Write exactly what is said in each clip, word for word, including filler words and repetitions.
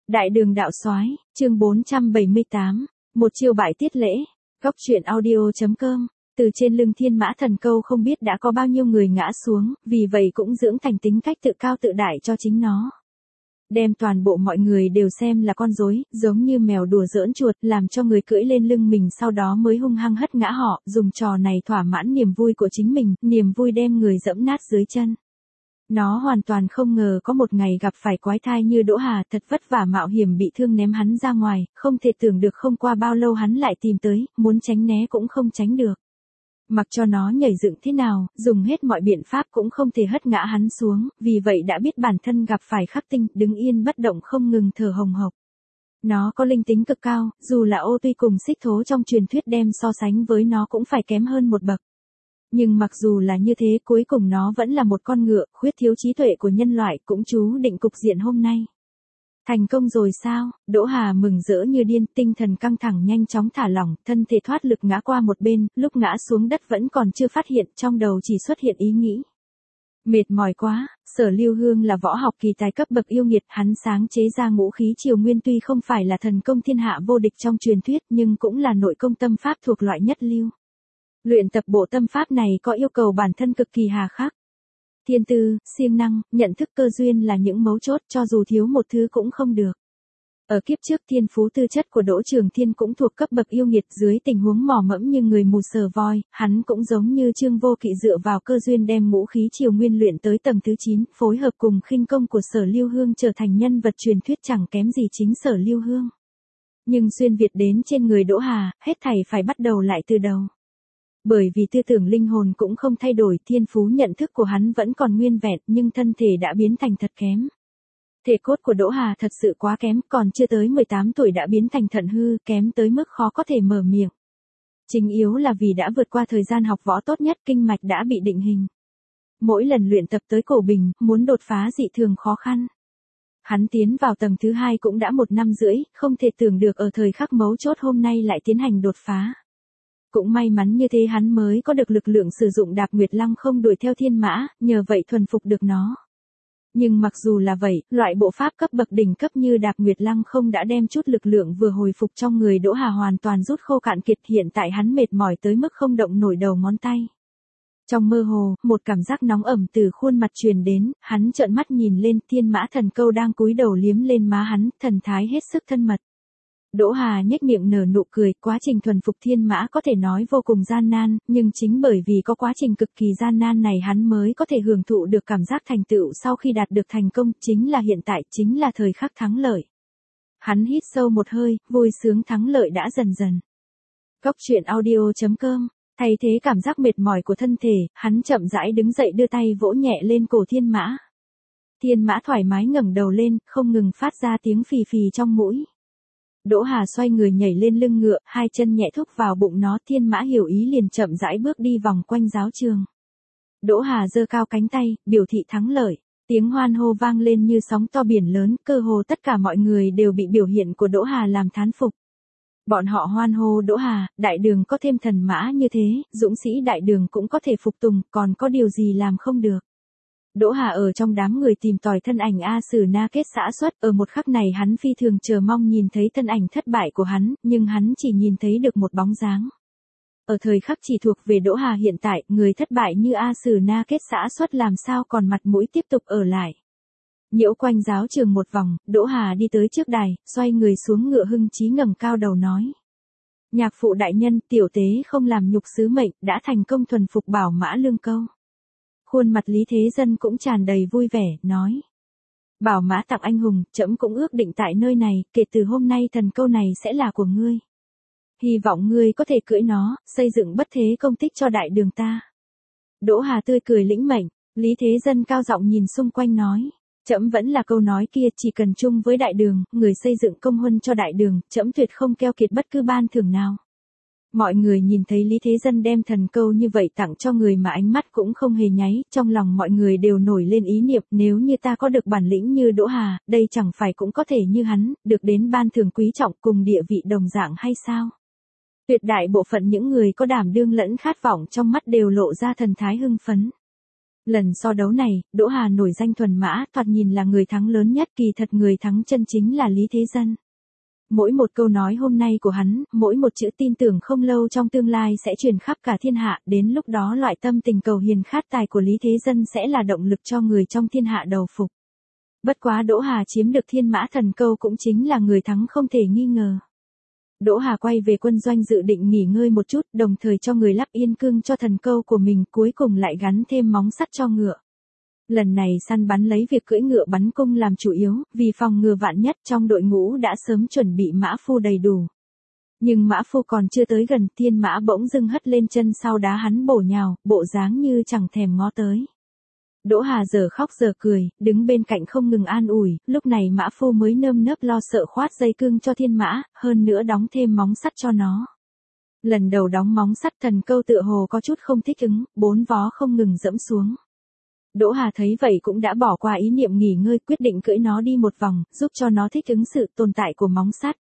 Đại đường đạo soái, chương bốn trăm bảy mươi tám, một chiêu bại tiết lễ, góc truyện audio.com, từ trên lưng thiên mã thần câu không biết đã có bao nhiêu người ngã xuống, vì vậy cũng dưỡng thành tính cách tự cao tự đại cho chính nó. Đem toàn bộ mọi người đều xem là con rối, giống như mèo đùa giỡn chuột, làm cho người cưỡi lên lưng mình sau đó mới hung hăng hất ngã họ, dùng trò này thỏa mãn niềm vui của chính mình, niềm vui đem người dẫm nát dưới chân. Nó hoàn toàn không ngờ có một ngày gặp phải quái thai như Đỗ Hà, thật vất vả mạo hiểm bị thương ném hắn ra ngoài, không thể tưởng được không qua bao lâu hắn lại tìm tới, muốn tránh né cũng không tránh được. Mặc cho nó nhảy dựng thế nào, dùng hết mọi biện pháp cũng không thể hất ngã hắn xuống, vì vậy đã biết bản thân gặp phải khắc tinh, đứng yên bất động không ngừng thở hồng hộc. Nó có linh tính cực cao, dù là Ô Tuy cùng Xích Thố trong truyền thuyết đem so sánh với nó cũng phải kém hơn một bậc. Nhưng mặc dù là như thế, cuối cùng nó vẫn là một con ngựa, khuyết thiếu trí tuệ của nhân loại, cũng chú định cục diện hôm nay. Thành công rồi sao? Đỗ Hà mừng rỡ như điên, tinh thần căng thẳng nhanh chóng thả lỏng, thân thể thoát lực ngã qua một bên, lúc ngã xuống đất vẫn còn chưa phát hiện, trong đầu chỉ xuất hiện ý nghĩ. Mệt mỏi quá, Sở Lưu Hương là võ học kỳ tài cấp bậc yêu nghiệt, hắn sáng chế ra ngũ khí triều nguyên tuy không phải là thần công thiên hạ vô địch trong truyền thuyết nhưng cũng là nội công tâm pháp thuộc loại nhất lưu. Luyện tập bộ tâm pháp này có yêu cầu bản thân cực kỳ hà khắc. Thiên tư, siêng năng, nhận thức cơ duyên là những mấu chốt, cho dù thiếu một thứ cũng không được. Ở kiếp trước thiên phú tư chất của Đỗ Trường Thiên cũng thuộc cấp bậc yêu nghiệt, dưới tình huống mò mẫm như người mù sờ voi, hắn cũng giống như Trương Vô Kỵ dựa vào cơ duyên đem ngũ khí triều nguyên luyện tới tầng thứ chín, phối hợp cùng khinh công của Sở Lưu Hương trở thành nhân vật truyền thuyết chẳng kém gì chính Sở Lưu Hương. Nhưng xuyên việt đến trên người Đỗ Hà, hết thảy phải bắt đầu lại từ đầu. Bởi vì tư tưởng linh hồn cũng không thay đổi, thiên phú nhận thức của hắn vẫn còn nguyên vẹn, nhưng thân thể đã biến thành thật kém. Thể cốt của Đỗ Hà thật sự quá kém, còn chưa tới mười tám tuổi đã biến thành thận hư, kém tới mức khó có thể mở miệng. Chính yếu là vì đã vượt qua thời gian học võ tốt nhất, kinh mạch đã bị định hình. Mỗi lần luyện tập tới cổ bình, muốn đột phá dị thường khó khăn. Hắn tiến vào tầng thứ hai cũng đã một năm rưỡi, không thể tưởng được ở thời khắc mấu chốt hôm nay lại tiến hành đột phá. Cũng may mắn như thế hắn mới có được lực lượng sử dụng Đạp Nguyệt Lăng không đuổi theo thiên mã, nhờ vậy thuần phục được nó. Nhưng mặc dù là vậy, loại bộ pháp cấp bậc đỉnh cấp như Đạp Nguyệt Lăng không đã đem chút lực lượng vừa hồi phục trong người Đỗ Hà hoàn toàn rút khô cạn kiệt, hiện tại hắn mệt mỏi tới mức không động nổi đầu ngón tay. Trong mơ hồ, một cảm giác nóng ẩm từ khuôn mặt truyền đến, hắn trợn mắt nhìn lên, thiên mã thần câu đang cúi đầu liếm lên má hắn, thần thái hết sức thân mật. Đỗ Hà nhếch miệng nở nụ cười, quá trình thuần phục thiên mã có thể nói vô cùng gian nan, nhưng chính bởi vì có quá trình cực kỳ gian nan này hắn mới có thể hưởng thụ được cảm giác thành tựu sau khi đạt được thành công, chính là hiện tại, chính là thời khắc thắng lợi. Hắn hít sâu một hơi, vui sướng thắng lợi đã dần dần. Góc truyện audio.com, thay thế cảm giác mệt mỏi của thân thể, hắn chậm rãi đứng dậy đưa tay vỗ nhẹ lên cổ thiên mã. Thiên mã thoải mái ngẩng đầu lên, không ngừng phát ra tiếng phì phì trong mũi. Đỗ Hà xoay người nhảy lên lưng ngựa, hai chân nhẹ thúc vào bụng nó, thiên mã hiểu ý liền chậm rãi bước đi vòng quanh giáo trường. Đỗ Hà giơ cao cánh tay, biểu thị thắng lợi, tiếng hoan hô vang lên như sóng to biển lớn, cơ hồ tất cả mọi người đều bị biểu hiện của Đỗ Hà làm thán phục. Bọn họ hoan hô Đỗ Hà, đại đường có thêm thần mã như thế, dũng sĩ đại đường cũng có thể phục tùng, còn có điều gì làm không được. Đỗ Hà ở trong đám người tìm tòi thân ảnh A Sử Na Kết xã xuất, ở một khắc này hắn phi thường chờ mong nhìn thấy thân ảnh thất bại của hắn, nhưng hắn chỉ nhìn thấy được một bóng dáng. Ở thời khắc chỉ thuộc về Đỗ Hà hiện tại, người thất bại như A Sử Na Kết xã xuất làm sao còn mặt mũi tiếp tục ở lại. Nhiễu quanh giáo trường một vòng, Đỗ Hà đi tới trước đài, xoay người xuống ngựa hưng chí ngẩng cao đầu nói. Nhạc phụ đại nhân, tiểu tế không làm nhục sứ mệnh, đã thành công thuần phục Bảo Mã Lương Câu. Khuôn mặt Lý Thế Dân cũng tràn đầy vui vẻ, nói. Bảo Mã tặng anh hùng, trẫm cũng ước định tại nơi này, kể từ hôm nay thần câu này sẽ là của ngươi. Hy vọng ngươi có thể cưỡi nó, xây dựng bất thế công tích cho đại đường ta. Đỗ Hà tươi cười lĩnh mệnh, Lý Thế Dân cao giọng nhìn xung quanh nói. Trẫm vẫn là câu nói kia, chỉ cần chung với đại đường, người xây dựng công huân cho đại đường, trẫm tuyệt không keo kiệt bất cứ ban thưởng nào. Mọi người nhìn thấy Lý Thế Dân đem thần câu như vậy tặng cho người mà ánh mắt cũng không hề nháy, trong lòng mọi người đều nổi lên ý niệm, nếu như ta có được bản lĩnh như Đỗ Hà, đây chẳng phải cũng có thể như hắn, được đến ban thưởng quý trọng cùng địa vị đồng dạng hay sao? Tuyệt đại bộ phận những người có đảm đương lẫn khát vọng trong mắt đều lộ ra thần thái hưng phấn. Lần so đấu này, Đỗ Hà nổi danh thuần mã, thoạt nhìn là người thắng lớn nhất, kỳ thật người thắng chân chính là Lý Thế Dân. Mỗi một câu nói hôm nay của hắn, mỗi một chữ tin tưởng không lâu trong tương lai sẽ truyền khắp cả thiên hạ, đến lúc đó loại tâm tình cầu hiền khát tài của Lý Thế Dân sẽ là động lực cho người trong thiên hạ đầu phục. Bất quá Đỗ Hà chiếm được Thiên Mã Thần Câu cũng chính là người thắng không thể nghi ngờ. Đỗ Hà quay về quân doanh dự định nghỉ ngơi một chút, đồng thời cho người lắp yên cương cho thần câu của mình, cuối cùng lại gắn thêm móng sắt cho ngựa. Lần này săn bắn lấy việc cưỡi ngựa bắn cung làm chủ yếu, vì phòng ngừa vạn nhất trong đội ngũ đã sớm chuẩn bị mã phu đầy đủ. Nhưng mã phu còn chưa tới gần, Thiên Mã bỗng dưng hất lên chân sau đá hắn bổ nhào, bộ dáng như chẳng thèm ngó tới. Đỗ Hà giờ khóc giờ cười, đứng bên cạnh không ngừng an ủi, lúc này mã phu mới nơm nớp lo sợ khoát dây cương cho Thiên Mã, hơn nữa đóng thêm móng sắt cho nó. Lần đầu đóng móng sắt thần câu tựa hồ có chút không thích ứng, bốn vó không ngừng dẫm xuống. Đỗ Hà thấy vậy cũng đã bỏ qua ý niệm nghỉ ngơi, quyết định cưỡi nó đi một vòng, giúp cho nó thích ứng sự tồn tại của móng sắt.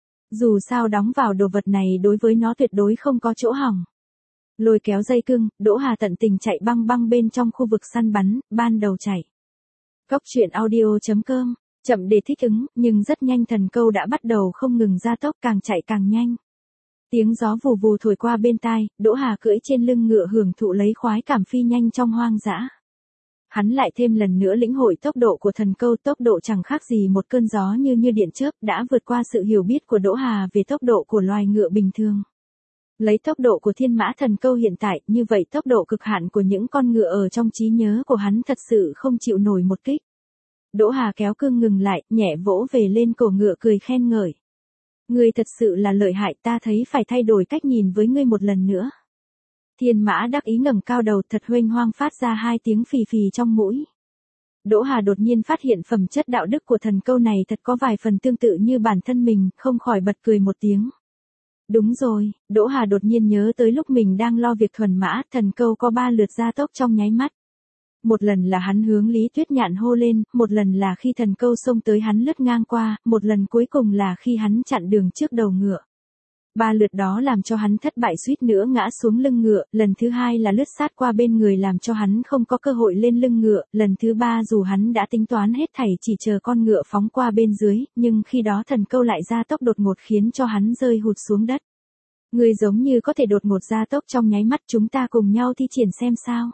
Dù sao đóng vào đồ vật này đối với nó tuyệt đối không có chỗ hỏng. Lôi kéo dây cương, Đỗ Hà tận tình chạy băng băng bên trong khu vực săn bắn, ban đầu chạy. Cốc truyện audio chấm com, chậm để thích ứng, nhưng rất nhanh thần câu đã bắt đầu không ngừng gia tốc, càng chạy càng nhanh. Tiếng gió vù vù thổi qua bên tai, Đỗ Hà cưỡi trên lưng ngựa hưởng thụ lấy khoái cảm phi nhanh trong hoang dã. Hắn lại thêm lần nữa lĩnh hội tốc độ của thần câu, tốc độ chẳng khác gì một cơn gió như như điện chớp, đã vượt qua sự hiểu biết của Đỗ Hà về tốc độ của loài ngựa bình thường. Lấy tốc độ của Thiên Mã Thần Câu hiện tại, như vậy tốc độ cực hạn của những con ngựa ở trong trí nhớ của hắn thật sự không chịu nổi một kích. Đỗ Hà kéo cương ngừng lại, nhẹ vỗ về lên cổ ngựa cười khen ngợi. Ngươi thật sự là lợi hại, ta thấy phải thay đổi cách nhìn với ngươi một lần nữa. Thiên Mã đắc ý ngẩng cao đầu, thật huênh hoang phát ra hai tiếng phì phì trong mũi. Đỗ Hà đột nhiên phát hiện phẩm chất đạo đức của thần câu này thật có vài phần tương tự như bản thân mình, không khỏi bật cười một tiếng. Đúng rồi, Đỗ Hà đột nhiên nhớ tới lúc mình đang lo việc thuần mã, thần câu có ba lượt gia tốc trong nháy mắt. Một lần là hắn hướng Lý Tuyết Nhạn hô lên, một lần là khi thần câu xông tới hắn lướt ngang qua, một lần cuối cùng là khi hắn chặn đường trước đầu ngựa. Ba lượt đó làm cho hắn thất bại suýt nữa ngã xuống lưng ngựa, lần thứ hai là lướt sát qua bên người làm cho hắn không có cơ hội lên lưng ngựa, lần thứ ba dù hắn đã tính toán hết thảy chỉ chờ con ngựa phóng qua bên dưới, nhưng khi đó thần câu lại gia tốc đột ngột khiến cho hắn rơi hụt xuống đất. Người giống như có thể đột ngột gia tốc trong nháy mắt, chúng ta cùng nhau thi triển xem sao.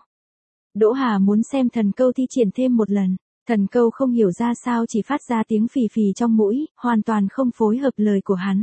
Đỗ Hà muốn xem thần câu thi triển thêm một lần, thần câu không hiểu ra sao chỉ phát ra tiếng phì phì trong mũi, hoàn toàn không phối hợp lời của hắn.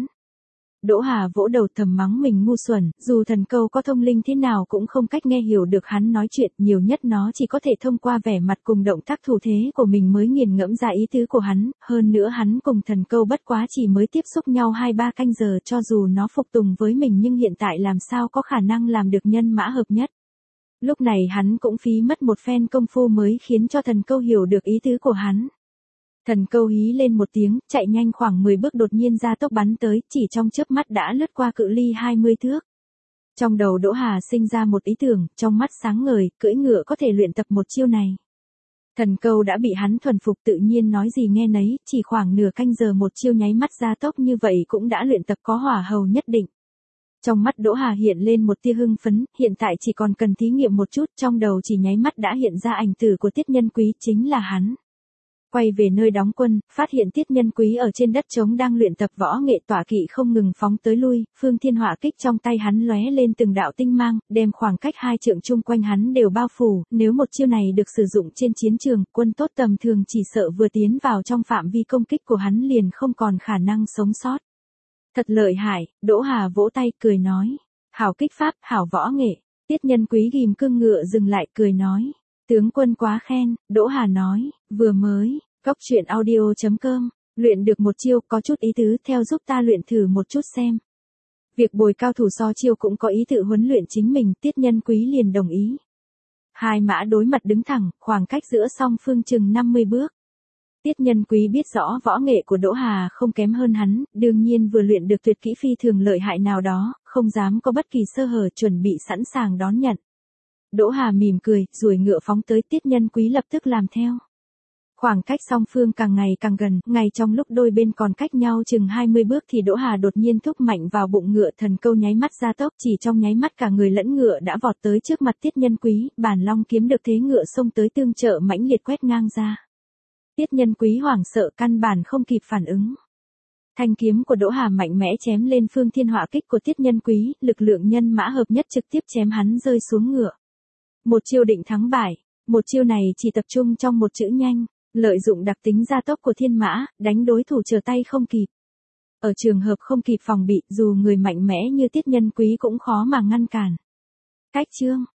Đỗ Hà vỗ đầu thầm mắng mình ngu xuẩn, dù thần câu có thông linh thế nào cũng không cách nghe hiểu được hắn nói chuyện, nhiều nhất nó chỉ có thể thông qua vẻ mặt cùng động tác thủ thế của mình mới nghiền ngẫm ra ý tứ của hắn, hơn nữa hắn cùng thần câu bất quá chỉ mới tiếp xúc nhau hai ba canh giờ, cho dù nó phục tùng với mình nhưng hiện tại làm sao có khả năng làm được nhân mã hợp nhất. Lúc này hắn cũng phí mất một phen công phu mới khiến cho thần câu hiểu được ý tứ của hắn. Thần câu hí lên một tiếng, chạy nhanh khoảng mười bước đột nhiên ra tốc bắn tới, chỉ trong chớp mắt đã lướt qua cự ly hai mươi thước. Trong đầu Đỗ Hà sinh ra một ý tưởng, trong mắt sáng ngời, cưỡi ngựa có thể luyện tập một chiêu này. Thần câu đã bị hắn thuần phục tự nhiên nói gì nghe nấy, chỉ khoảng nửa canh giờ một chiêu nháy mắt ra tốc như vậy cũng đã luyện tập có hỏa hầu nhất định. Trong mắt Đỗ Hà hiện lên một tia hưng phấn, hiện tại chỉ còn cần thí nghiệm một chút, trong đầu chỉ nháy mắt đã hiện ra ảnh tử của Tiết Nhân Quý, chính là hắn. Quay về nơi đóng quân, phát hiện Tiết Nhân Quý ở trên đất trống đang luyện tập võ nghệ, tọa kỵ không ngừng phóng tới lui, phương thiên hỏa kích trong tay hắn lóe lên từng đạo tinh mang, đem khoảng cách hai trượng chung quanh hắn đều bao phủ, nếu một chiêu này được sử dụng trên chiến trường, quân tốt tầm thường chỉ sợ vừa tiến vào trong phạm vi công kích của hắn liền không còn khả năng sống sót. Thật lợi hại, Đỗ Hà vỗ tay cười nói, hảo kích pháp, hảo võ nghệ. Tiết Nhân Quý ghim cương ngựa dừng lại cười nói, tướng quân quá khen. Đỗ Hà nói, vừa mới, cốc truyện audio chấm com, luyện được một chiêu có chút ý tứ, theo giúp ta luyện thử một chút xem. Việc bồi cao thủ so chiêu cũng có ý tự huấn luyện chính mình, Tiết Nhân Quý liền đồng ý. Hai mã đối mặt đứng thẳng, khoảng cách giữa song phương chừng năm mươi bước. Tiết Nhân Quý biết rõ võ nghệ của Đỗ Hà không kém hơn hắn, đương nhiên vừa luyện được tuyệt kỹ phi thường lợi hại nào đó, không dám có bất kỳ sơ hở, chuẩn bị sẵn sàng đón nhận. Đỗ Hà mỉm cười, ruồi ngựa phóng tới, Tiết Nhân Quý lập tức làm theo. Khoảng cách song phương càng ngày càng gần, ngay trong lúc đôi bên còn cách nhau chừng hai mươi bước thì Đỗ Hà đột nhiên thúc mạnh vào bụng ngựa, thần câu nháy mắt gia tốc, chỉ trong nháy mắt cả người lẫn ngựa đã vọt tới trước mặt Tiết Nhân Quý, Bản Long kiếm được thế ngựa xông tới tương trợ mãnh liệt quét ngang ra. Tiết Nhân Quý hoảng sợ căn bản không kịp phản ứng. Thanh kiếm của Đỗ Hà mạnh mẽ chém lên phương thiên họa kích của Tiết Nhân Quý, lực lượng nhân mã hợp nhất trực tiếp chém hắn rơi xuống ngựa. Một chiêu định thắng bại, một chiêu này chỉ tập trung trong một chữ nhanh, lợi dụng đặc tính gia tốc của thiên mã, đánh đối thủ trở tay không kịp. Ở trường hợp không kịp phòng bị, dù người mạnh mẽ như Tiết Nhân Quý cũng khó mà ngăn cản. Cách chương